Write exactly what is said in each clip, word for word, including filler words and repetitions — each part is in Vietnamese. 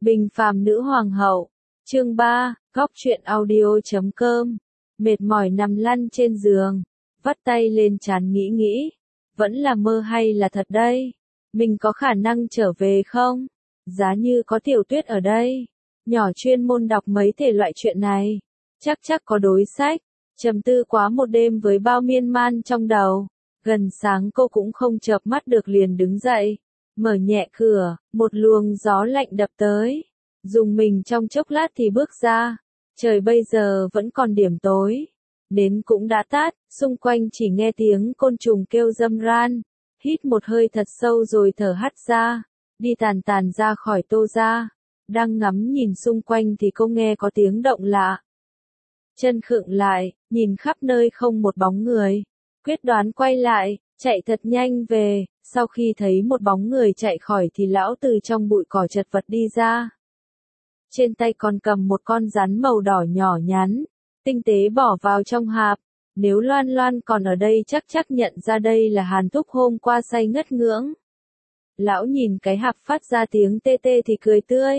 Bình phàm nữ hoàng hậu. Chương ba, góc truyện audio.com. Mệt mỏi nằm lăn trên giường, vắt tay lên trán nghĩ nghĩ, vẫn là mơ hay là thật đây? Mình có khả năng trở về không? Giá như có Tiểu Tuyết ở đây, nhỏ chuyên môn đọc mấy thể loại chuyện này, chắc chắc có đối sách. Trầm tư quá một đêm với bao miên man trong đầu, gần sáng cô cũng không chợp mắt được liền đứng dậy, mở nhẹ cửa, một luồng gió lạnh đập tới, dùng mình trong chốc lát thì bước ra. Trời bây giờ vẫn còn điểm tối, nến cũng đã tắt, xung quanh chỉ nghe tiếng côn trùng kêu râm ran. Hít một hơi thật sâu rồi thở hắt ra, đi tàn tàn ra khỏi Tô gia. Đang ngắm nhìn xung quanh thì cô nghe có tiếng động lạ. Chân khựng lại, nhìn khắp nơi không một bóng người, quyết đoán quay lại, chạy thật nhanh về. Sau khi thấy một bóng người chạy khỏi thì lão từ trong bụi cỏ chật vật đi ra. Trên tay còn cầm một con rắn màu đỏ nhỏ nhắn, tinh tế bỏ vào trong hạp. Nếu Loan Loan còn ở đây chắc chắc nhận ra đây là Hàn Thúc hôm qua say ngất ngưỡng. Lão nhìn cái hạp phát ra tiếng tê tê thì cười tươi.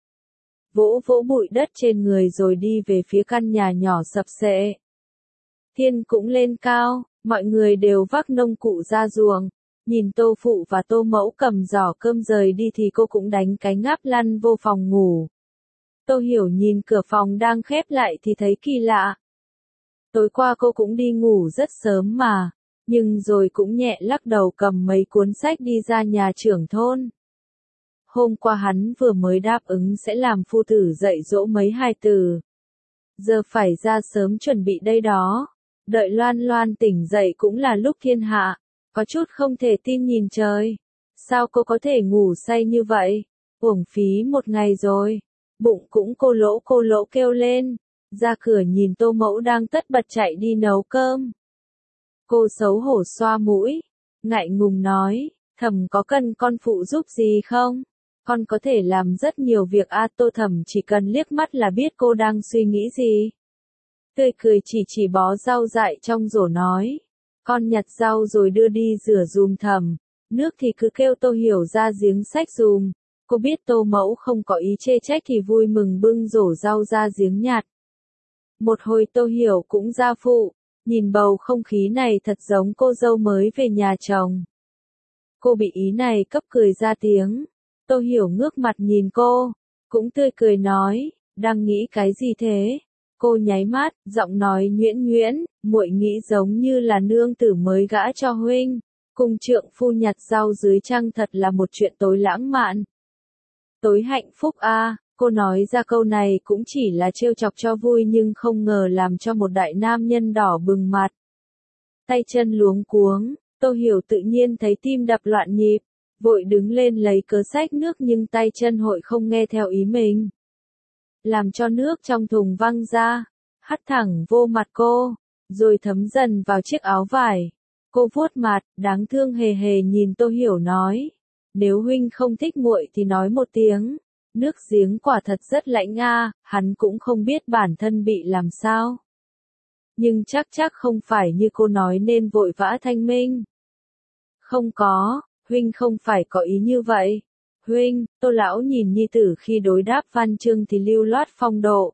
Vỗ vỗ bụi đất trên người rồi đi về phía căn nhà nhỏ sập xệ. Thiên cũng lên cao, mọi người đều vác nông cụ ra ruộng. Nhìn Tô Phụ và Tô Mẫu cầm giỏ cơm rời đi thì cô cũng đánh cái ngáp lăn vô phòng ngủ. Tô Hiểu nhìn cửa phòng đang khép lại thì thấy kỳ lạ. Tối qua cô cũng đi ngủ rất sớm mà, nhưng rồi cũng nhẹ lắc đầu cầm mấy cuốn sách đi ra nhà trưởng thôn. Hôm qua hắn vừa mới đáp ứng sẽ làm phu tử dạy dỗ mấy hài tử. Giờ phải ra sớm chuẩn bị đây đó. Đợi Loan Loan tỉnh dậy cũng là lúc thiên hạ, có chút không thể tin nhìn trời. Sao cô có thể ngủ say như vậy? Uổng phí một ngày rồi. Bụng cũng cô lỗ cô lỗ kêu lên. Ra cửa nhìn Tô Mẫu đang tất bật chạy đi nấu cơm. Cô xấu hổ xoa mũi, ngại ngùng nói, Thẩm có cần con phụ giúp gì không? Con có thể làm rất nhiều việc a. Tô Thẩm chỉ cần liếc mắt là biết cô đang suy nghĩ gì. Tươi cười chỉ chỉ bó rau dại trong rổ nói, con nhặt rau rồi đưa đi rửa dùm Thẩm, nước thì cứ kêu Tô Hiểu ra giếng xách dùm. Cô biết Tô Mẫu không có ý chê trách thì vui mừng bưng rổ rau ra giếng nhặt. Một hồi Tô Hiểu cũng ra phụ, nhìn bầu không khí này thật giống cô dâu mới về nhà chồng. Cô bị ý này cấp cười ra tiếng. Tô Hiểu ngước mặt nhìn cô, cũng tươi cười nói, đang nghĩ cái gì thế? Cô nháy mắt, giọng nói nhuyễn nhuyễn, muội nghĩ giống như là nương tử mới gả cho huynh, cùng trượng phu nhặt rau dưới trăng thật là một chuyện tối lãng mạn. Tối hạnh phúc a. À. Cô nói ra câu này cũng chỉ là trêu chọc cho vui nhưng không ngờ làm cho một đại nam nhân đỏ bừng mặt. Tay chân luống cuống, Tô Hiểu tự nhiên thấy tim đập loạn nhịp, vội đứng lên lấy cớ xách nước nhưng tay chân hội không nghe theo ý mình. Làm cho nước trong thùng văng ra, hắt thẳng vô mặt cô, rồi thấm dần vào chiếc áo vải. Cô vuốt mặt, đáng thương hề hề nhìn Tô Hiểu nói, nếu huynh không thích muội thì nói một tiếng. Nước giếng quả thật rất lạnh a, hắn cũng không biết bản thân bị làm sao. Nhưng chắc chắc không phải như cô nói nên vội vã thanh minh. Không có, huynh không phải có ý như vậy. Huynh, Tô lão nhìn nhi tử khi đối đáp văn chương thì lưu loát phong độ.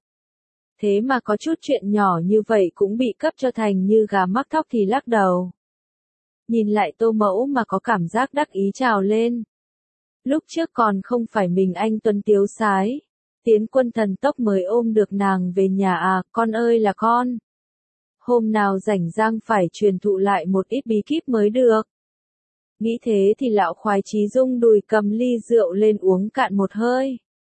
Thế mà có chút chuyện nhỏ như vậy cũng bị cấp cho thành như gà mắc thóc thì lắc đầu. Nhìn lại Tô Mẫu mà có cảm giác đắc ý trào lên. Lúc trước còn không phải mình anh tuấn tiếu sái, tiến quân thần tốc mới ôm được nàng về nhà à, con ơi là con. Hôm nào rảnh rang phải truyền thụ lại một ít bí kíp mới được. Nghĩ thế thì lão khoái chí rung đùi cầm ly rượu lên uống cạn một hơi.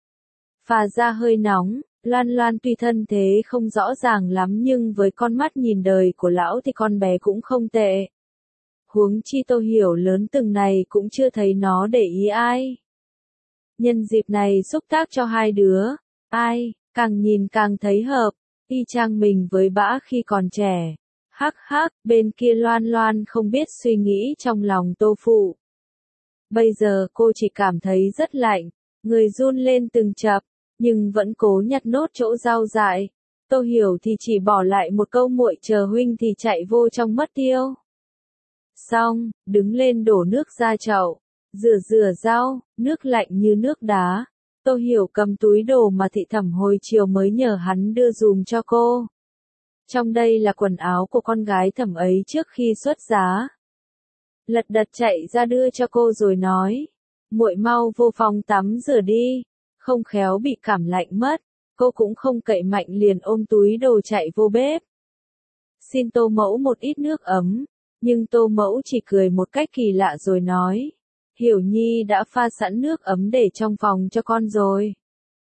Phà ra hơi nóng, Loan Loan tuy thân thế không rõ ràng lắm nhưng với con mắt nhìn đời của lão thì con bé cũng không tệ. Huống chi Tô Hiểu lớn từng này cũng chưa thấy nó để ý ai. Nhân dịp này xúc tác cho hai đứa, ai, càng nhìn càng thấy hợp, y chang mình với bã khi còn trẻ. Hắc hắc, bên kia Loan Loan không biết suy nghĩ trong lòng Tô Phụ. Bây giờ cô chỉ cảm thấy rất lạnh, người run lên từng chập, nhưng vẫn cố nhặt nốt chỗ rau dại. Tô Hiểu thì chỉ bỏ lại một câu muội chờ huynh thì chạy vô trong mất tiêu. Xong, đứng lên đổ nước ra chậu, rửa rửa rau, nước lạnh như nước đá, Tô Hiểu cầm túi đồ mà Thị Thẩm hồi chiều mới nhờ hắn đưa dùm cho cô. Trong đây là quần áo của con gái Thẩm ấy trước khi xuất giá. Lật đật chạy ra đưa cho cô rồi nói, muội mau vô phòng tắm rửa đi, không khéo bị cảm lạnh mất. Cô cũng không cậy mạnh liền ôm túi đồ chạy vô bếp. Xin Tô Mẫu một ít nước ấm, nhưng Tô Mẫu chỉ cười một cách kỳ lạ rồi nói, Hiểu Nhi đã pha sẵn nước ấm để trong phòng cho con rồi.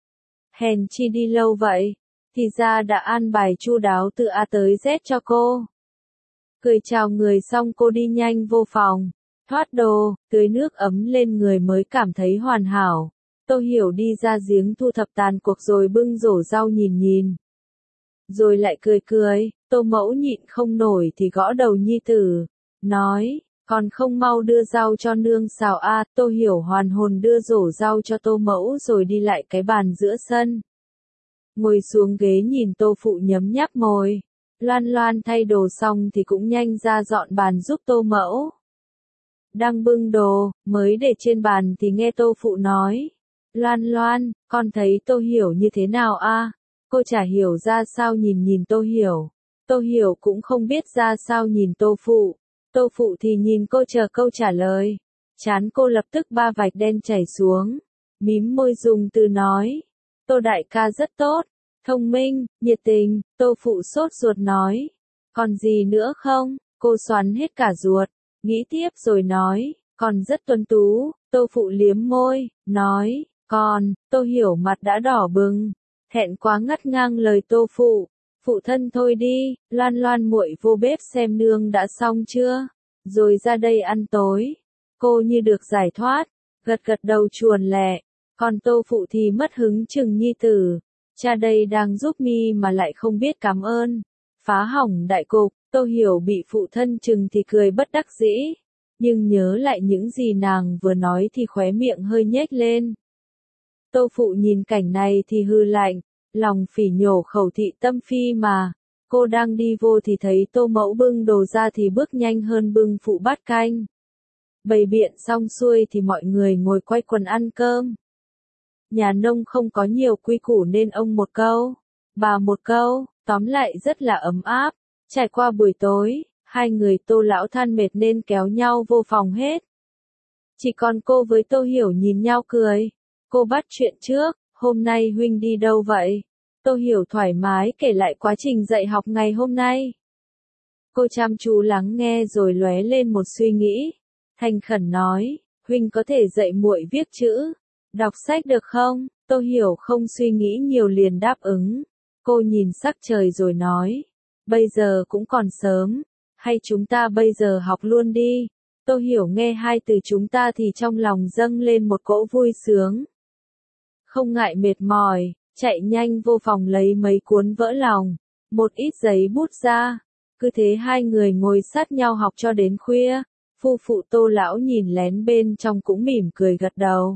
Hèn chi đi lâu vậy, thì ra đã an bài chu đáo từ A tới Z cho cô. Cười chào người xong cô đi nhanh vô phòng, thoát đồ, tưới nước ấm lên người mới cảm thấy hoàn hảo. Tô Hiểu đi ra giếng thu thập tàn cuộc rồi bưng rổ rau nhìn nhìn. Rồi lại cười cười, Tô Mẫu nhịn không nổi thì gõ đầu nhi tử, nói, còn không mau đưa rau cho nương xào a. Tô Hiểu hoàn hồn đưa rổ rau cho Tô Mẫu rồi đi lại cái bàn giữa sân. Ngồi xuống ghế nhìn Tô Phụ nhấm nháp môi. Loan Loan thay đồ xong thì cũng nhanh ra dọn bàn giúp Tô Mẫu. Đang bưng đồ, mới để trên bàn thì nghe Tô Phụ nói, Loan Loan, con thấy Tô Hiểu như thế nào a? Cô chả hiểu ra sao nhìn nhìn Tô Hiểu. Tô Hiểu cũng không biết ra sao nhìn Tô Phụ. Tô Phụ thì nhìn cô chờ câu trả lời. Chán cô lập tức ba vạch đen chảy xuống. Mím môi dùng từ nói. Tô đại ca rất tốt, thông minh, nhiệt tình. Tô Phụ sốt ruột nói. Còn gì nữa không? Cô xoắn hết cả ruột. Nghĩ tiếp rồi nói. Còn rất tuấn tú. Tô Phụ liếm môi, nói. Còn, Tô Hiểu mặt đã đỏ bừng. Thẹn quá ngắt ngang lời Tô Phụ. Phụ thân thôi đi, Loan Loan muội vô bếp xem nương đã xong chưa, rồi ra đây ăn tối. Cô như được giải thoát, gật gật đầu chuồn lẹ. Còn Tô Phụ thì mất hứng chừng nhi tử. Cha đây đang giúp mi mà lại không biết cảm ơn. Phá hỏng đại cục. Tô Hiểu bị phụ thân chừng thì cười bất đắc dĩ. Nhưng nhớ lại những gì nàng vừa nói thì khóe miệng hơi nhếch lên. Tô Phụ nhìn cảnh này thì hư lạnh, lòng phỉ nhổ khẩu thị tâm phi mà. Cô đang đi vô thì thấy Tô Mẫu bưng đồ ra thì bước nhanh hơn bưng phụ bát canh. Bày biện xong xuôi thì mọi người ngồi quay quần ăn cơm. Nhà nông không có nhiều quy củ nên ông một câu, bà một câu, tóm lại rất là ấm áp. Trải qua buổi tối, hai người Tô lão than mệt nên kéo nhau vô phòng hết. Chỉ còn cô với Tô Hiểu nhìn nhau cười. Cô bắt chuyện trước, hôm nay huynh đi đâu vậy? Tô Hiểu thoải mái kể lại quá trình dạy học ngày hôm nay. Cô chăm chú lắng nghe rồi lóe lên một suy nghĩ. Thành khẩn nói, huynh có thể dạy muội viết chữ, đọc sách được không? Tô Hiểu không suy nghĩ nhiều liền đáp ứng. Cô nhìn sắc trời rồi nói, bây giờ cũng còn sớm, hay chúng ta bây giờ học luôn đi. Tô Hiểu nghe hai từ chúng ta thì trong lòng dâng lên một cỗ vui sướng. Không ngại mệt mỏi, chạy nhanh vô phòng lấy mấy cuốn vỡ lòng, một ít giấy bút ra. Cứ thế hai người ngồi sát nhau học cho đến khuya. Phu phụ Tô lão nhìn lén bên trong cũng mỉm cười gật đầu.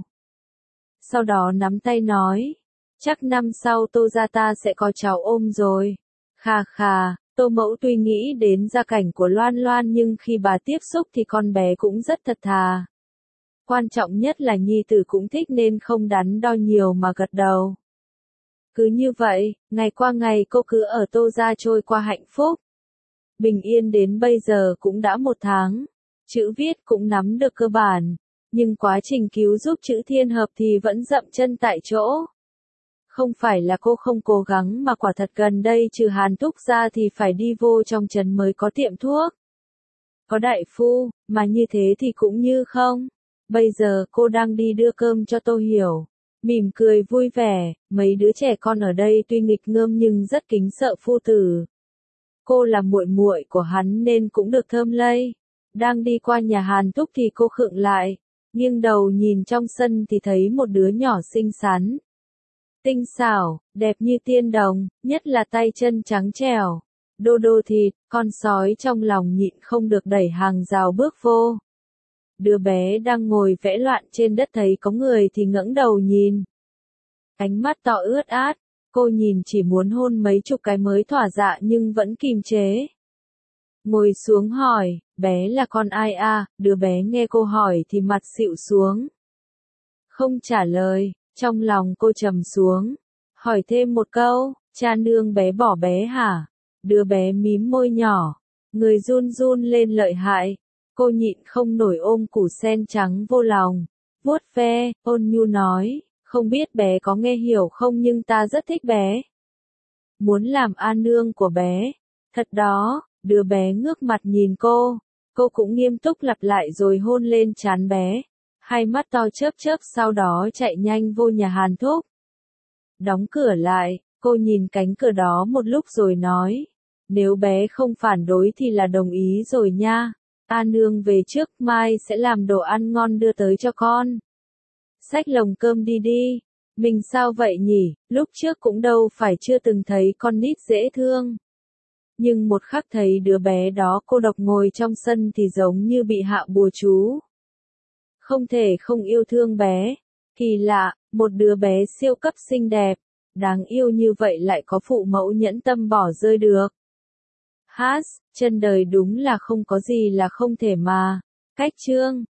Sau đó nắm tay nói, chắc năm sau Tô gia ta sẽ có cháu ôm rồi. Khà khà, Tô Mẫu tuy nghĩ đến gia cảnh của Loan Loan nhưng khi bà tiếp xúc thì con bé cũng rất thật thà. Quan trọng nhất là nhi tử cũng thích nên không đắn đo nhiều mà gật đầu. Cứ như vậy, ngày qua ngày cô cứ ở Tô gia trôi qua hạnh phúc. Bình yên đến bây giờ cũng đã một tháng. Chữ viết cũng nắm được cơ bản. Nhưng quá trình cứu giúp chữ thiên hợp thì vẫn dậm chân tại chỗ. Không phải là cô không cố gắng mà quả thật gần đây trừ Hàn Thúc ra thì phải đi vô trong trấn mới có tiệm thuốc. Có đại phu, mà như thế thì cũng như không. Bây giờ cô đang đi đưa cơm cho Tô Hiểu. Mỉm cười vui vẻ, mấy đứa trẻ con ở đây tuy nghịch ngợm nhưng rất kính sợ phu tử. Cô là muội muội của hắn nên cũng được thơm lây. Đang đi qua nhà Hàn Thúc thì cô khựng lại, nghiêng đầu nhìn trong sân thì thấy một đứa nhỏ xinh xắn. Tinh xảo, đẹp như tiên đồng, nhất là tay chân trắng trẻo. Đô đô thịt, con sói trong lòng nhịn không được đẩy hàng rào bước vô. Đứa bé đang ngồi vẽ loạn trên đất thấy có người thì ngẩng đầu nhìn. Ánh mắt to ướt át, cô nhìn chỉ muốn hôn mấy chục cái mới thỏa dạ nhưng vẫn kìm chế. Ngồi xuống hỏi, bé là con ai a? Đứa bé nghe cô hỏi thì mặt xịu xuống. Không trả lời, Trong lòng cô trầm xuống, hỏi thêm một câu, cha nương bé bỏ bé hả? Đứa bé mím môi nhỏ, người run run lên lợi hại. Cô nhịn không nổi ôm củ sen trắng vô lòng, vuốt ve, ôn nhu nói, không biết bé có nghe hiểu không nhưng ta rất thích bé. Muốn làm a nương của bé. Thật đó, đứa bé ngước mặt nhìn cô, cô cũng nghiêm túc lặp lại rồi hôn lên trán bé. Hai mắt to chớp chớp sau đó chạy nhanh vô nhà Hàn Thúc. Đóng cửa lại, cô nhìn cánh cửa đó một lúc rồi nói, nếu bé không phản đối thì là đồng ý rồi nha. A nương về trước, mai sẽ làm đồ ăn ngon đưa tới cho con. Xách lồng cơm đi đi. Mình sao vậy nhỉ, lúc trước cũng đâu phải chưa từng thấy con nít dễ thương. Nhưng một khắc thấy đứa bé đó cô độc ngồi trong sân thì giống như bị hạ bùa chú. Không thể không yêu thương bé. Kỳ lạ, một đứa bé siêu cấp xinh đẹp, đáng yêu như vậy lại có phụ mẫu nhẫn tâm bỏ rơi được. Hát, chân đời đúng là không có gì là không thể mà. Cách chương